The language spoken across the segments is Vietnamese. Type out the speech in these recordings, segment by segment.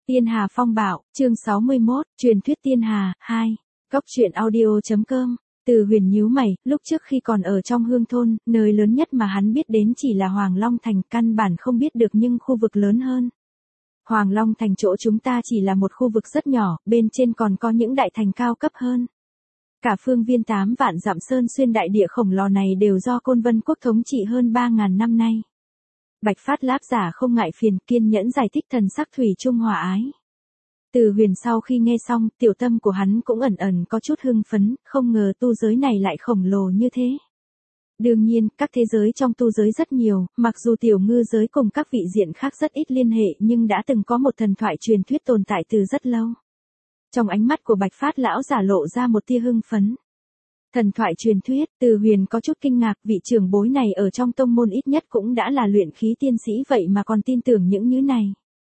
Tiên Hà Phong Bạo, chương 61, truyền thuyết Tiên Hà, 2. Góc truyện audio.com. Từ Huyền nhíu mày, lúc trước khi còn ở trong Hương thôn, nơi lớn nhất mà hắn biết đến chỉ là Hoàng Long Thành, căn bản không biết được nhưng khu vực lớn hơn. Hoàng Long Thành chỗ chúng ta chỉ là một khu vực rất nhỏ, bên trên còn có những đại thành cao cấp hơn. Cả phương viên 8 vạn dặm sơn xuyên đại địa khổng lồ này đều do Côn Vân Quốc thống trị hơn 3.000 năm nay. Bạch Phát Láp giả không ngại phiền, kiên nhẫn giải thích, thần sắc thủy chung hòa ái. Từ Huyền sau khi nghe xong, tiểu tâm của hắn cũng ẩn ẩn có chút hưng phấn, không ngờ tu giới này lại khổng lồ như thế. Đương nhiên, các thế giới trong tu giới rất nhiều, mặc dù tiểu ngư giới cùng các vị diện khác rất ít liên hệ nhưng đã từng có một thần thoại truyền thuyết tồn tại từ rất lâu. Trong ánh mắt của Bạch Phát lão giả lộ ra một tia hưng phấn. Thần thoại truyền thuyết, Từ Huyền có chút kinh ngạc, vị trưởng bối này ở trong tông môn ít nhất cũng đã là luyện khí tiên sĩ vậy mà còn tin tưởng những như này.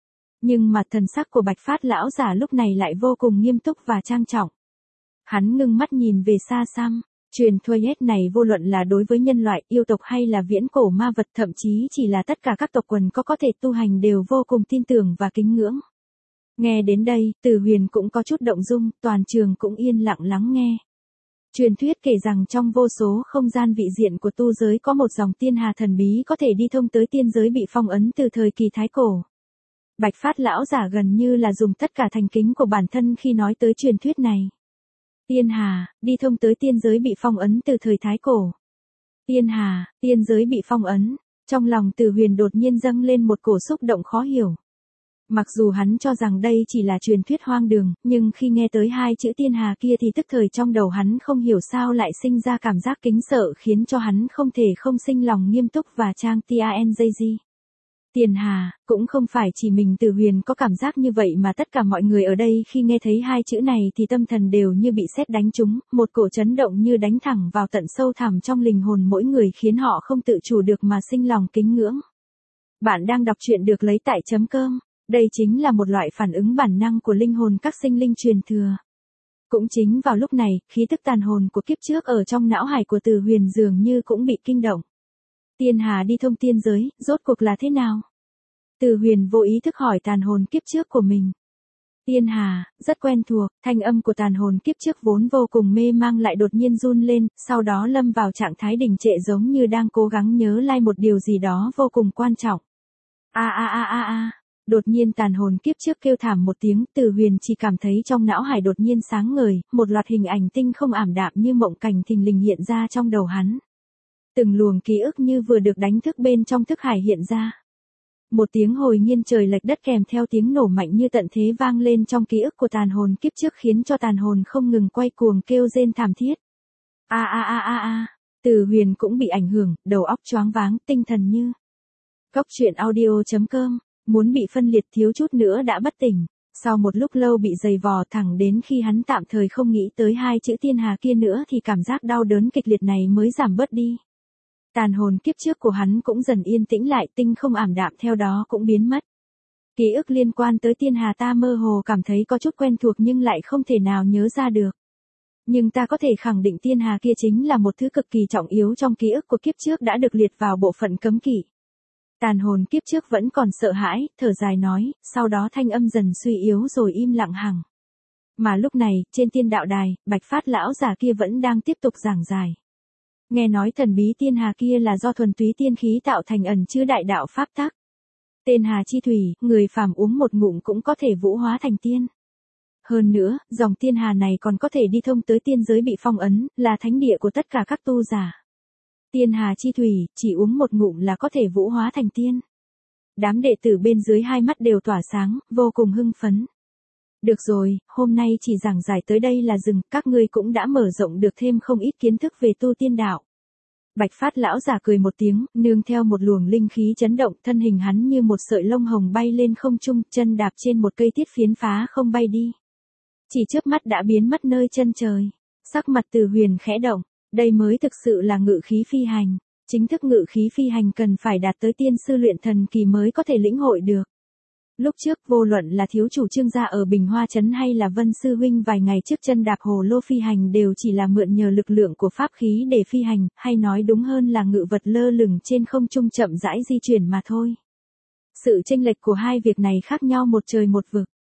Nhưng mà thần sắc của Bạch Phát lão giả lúc này lại vô cùng nghiêm túc và trang trọng. Hắn ngưng mắt nhìn về xa xăm, truyền thuyết này vô luận là đối với nhân loại, yêu tộc hay là viễn cổ ma vật, thậm chí chỉ là tất cả các tộc quần có thể tu hành đều vô cùng tin tưởng và kính ngưỡng. Nghe đến đây, Từ Huyền cũng có chút động dung, toàn trường cũng yên lặng lắng nghe. Truyền thuyết kể rằng trong vô số không gian vị diện của tu giới có một dòng tiên hà thần bí có thể đi thông tới tiên giới bị phong ấn từ thời kỳ Thái Cổ. Bạch Phát lão giả gần như là dùng tất cả thành kính của bản thân khi nói tới truyền thuyết này. Tiên hà, đi thông tới tiên giới bị phong ấn từ thời Thái Cổ. Tiên hà, tiên giới bị phong ấn, trong lòng Từ Huyền đột nhiên dâng lên một cổ xúc động khó hiểu. Mặc dù hắn cho rằng đây chỉ là truyền thuyết hoang đường, nhưng khi nghe tới hai chữ tiên hà kia thì tức thời trong đầu hắn không hiểu sao lại sinh ra cảm giác kính sợ, khiến cho hắn không thể không sinh lòng nghiêm túc và trang TANJG. Tiên hà, cũng không phải chỉ mình Từ Huyền có cảm giác như vậy mà tất cả mọi người ở đây khi nghe thấy hai chữ này thì tâm thần đều như bị sét đánh trúng, một cổ chấn động như đánh thẳng vào tận sâu thẳm trong linh hồn mỗi người khiến họ không tự chủ được mà sinh lòng kính ngưỡng. Bạn đang đọc truyện được lấy tại .com. Đây chính là một loại phản ứng bản năng của linh hồn các sinh linh truyền thừa. Cũng chính vào lúc này, khí tức tàn hồn của kiếp trước ở trong não hải của Từ Huyền dường như cũng bị kinh động. Tiên hà đi thông tiên giới, rốt cuộc là thế nào? Từ Huyền vô ý thức hỏi tàn hồn kiếp trước của mình. Tiên hà, rất quen thuộc, thanh âm của tàn hồn kiếp trước vốn vô cùng mê mang lại đột nhiên run lên, sau đó lâm vào trạng thái đình trệ giống như đang cố gắng nhớ lại một điều gì đó vô cùng quan trọng. Đột nhiên tàn hồn kiếp trước kêu thảm một tiếng, Từ Huyền chỉ cảm thấy trong não hải đột nhiên sáng ngời, một loạt hình ảnh tinh không ảm đạm như mộng cảnh thình lình hiện ra trong đầu hắn. Từng luồng ký ức như vừa được đánh thức bên trong thức hải hiện ra. Một tiếng hồi nghiêng trời lệch đất kèm theo tiếng nổ mạnh như tận thế vang lên trong ký ức của tàn hồn kiếp trước khiến cho tàn hồn không ngừng quay cuồng kêu rên thảm thiết. Từ Huyền cũng bị ảnh hưởng, đầu óc choáng váng, tinh thần như. Góc truyện audio.com. Muốn bị phân liệt thiếu chút nữa đã bất tỉnh, sau một lúc lâu bị giày vò thẳng đến khi hắn tạm thời không nghĩ tới hai chữ tiên hà kia nữa thì cảm giác đau đớn kịch liệt này mới giảm bớt đi. Tàn hồn kiếp trước của hắn cũng dần yên tĩnh lại, tinh không ảm đạm theo đó cũng biến mất. Ký ức liên quan tới tiên hà ta mơ hồ cảm thấy có chút quen thuộc nhưng lại không thể nào nhớ ra được. Nhưng ta có thể khẳng định tiên hà kia chính là một thứ cực kỳ trọng yếu trong ký ức của kiếp trước đã được liệt vào bộ phận cấm kỵ. Tàn hồn kiếp trước vẫn còn sợ hãi, thở dài nói, sau đó thanh âm dần suy yếu rồi im lặng hẳn. Mà lúc này, trên tiên đạo đài, Bạch Phát lão giả kia vẫn đang tiếp tục giảng giải. Nghe nói thần bí tiên hà kia là do thuần túy tiên khí tạo thành ẩn chứa đại đạo pháp tắc. Tên hà chi thủy, người phàm uống một ngụm cũng có thể vũ hóa thành tiên. Hơn nữa, dòng tiên hà này còn có thể đi thông tới tiên giới bị phong ấn, là thánh địa của tất cả các tu giả. Tiên hà chi thủy, chỉ uống một ngụm là có thể vũ hóa thành tiên. Đám đệ tử bên dưới hai mắt đều tỏa sáng, vô cùng hưng phấn. Được rồi, hôm nay chỉ giảng giải tới đây là dừng, các ngươi cũng đã mở rộng được thêm không ít kiến thức về tu tiên đạo. Bạch Phát lão giả cười một tiếng, nương theo một luồng linh khí chấn động, thân hình hắn như một sợi lông hồng bay lên không trung, chân đạp trên một cây tiết phiến phá không bay đi. Chỉ chớp mắt đã biến mất nơi chân trời. Sắc mặt Từ Huyền khẽ động. Đây mới thực sự là ngự khí phi hành. Chính thức ngự khí phi hành cần phải đạt tới tiên sư luyện thần kỳ mới có thể lĩnh hội được. Lúc trước vô luận là thiếu chủ Trương gia ở Bình Hoa Trấn hay là Vân Sư Huynh vài ngày trước chân đạp hồ lô phi hành đều chỉ là mượn nhờ lực lượng của pháp khí để phi hành, hay nói đúng hơn là ngự vật lơ lửng trên không trung chậm rãi di chuyển mà thôi. Sự chênh lệch của hai việc này khác nhau một trời một vực.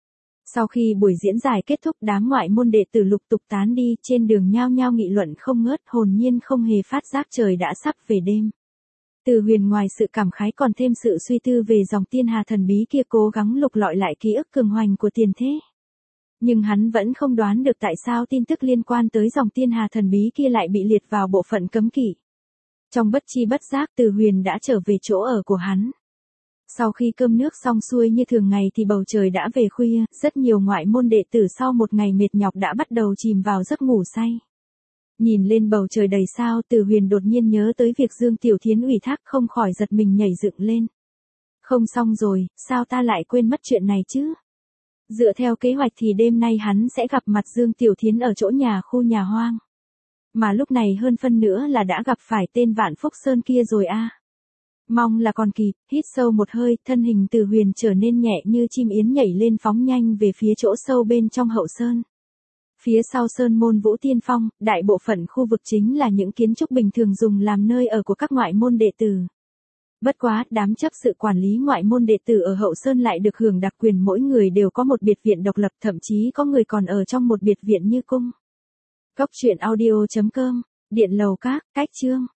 Sau khi buổi diễn giải kết thúc, đám ngoại môn đệ tử lục tục tán đi, trên đường nhao nhao nghị luận không ngớt, hồn nhiên không hề phát giác trời đã sắp về đêm. Từ Huyền ngoài sự cảm khái còn thêm sự suy tư về dòng tiên hà thần bí kia, cố gắng lục lọi lại ký ức cường hoành của tiền thế. Nhưng hắn vẫn không đoán được tại sao tin tức liên quan tới dòng tiên hà thần bí kia lại bị liệt vào bộ phận cấm kỵ. Trong bất chi bất giác, Từ Huyền đã trở về chỗ ở của hắn. Sau khi cơm nước xong xuôi như thường ngày thì bầu trời đã về khuya, rất nhiều ngoại môn đệ tử sau một ngày mệt nhọc đã bắt đầu chìm vào giấc ngủ say. Nhìn lên bầu trời đầy sao, Từ Huyền đột nhiên nhớ tới việc Dương Tiểu Thiến ủy thác, không khỏi giật mình nhảy dựng lên. Không xong rồi, sao ta lại quên mất chuyện này chứ? Dựa theo kế hoạch thì đêm nay hắn sẽ gặp mặt Dương Tiểu Thiến ở chỗ khu nhà hoang. Mà lúc này hơn phân nữa là đã gặp phải tên Vạn Phúc Sơn kia rồi a. Mong là còn kịp, hít sâu một hơi, thân hình Từ Huyền trở nên nhẹ như chim yến nhảy lên phóng nhanh về phía chỗ sâu bên trong hậu sơn. Phía sau sơn môn Vũ Tiên Phong, đại bộ phận khu vực chính là những kiến trúc bình thường dùng làm nơi ở của các ngoại môn đệ tử. Bất quá, đám chấp sự quản lý ngoại môn đệ tử ở hậu sơn lại được hưởng đặc quyền, mỗi người đều có một biệt viện độc lập, thậm chí có người còn ở trong một biệt viện như cung. Cốc truyện audio.com, Điện Lầu Các, Cách Chương.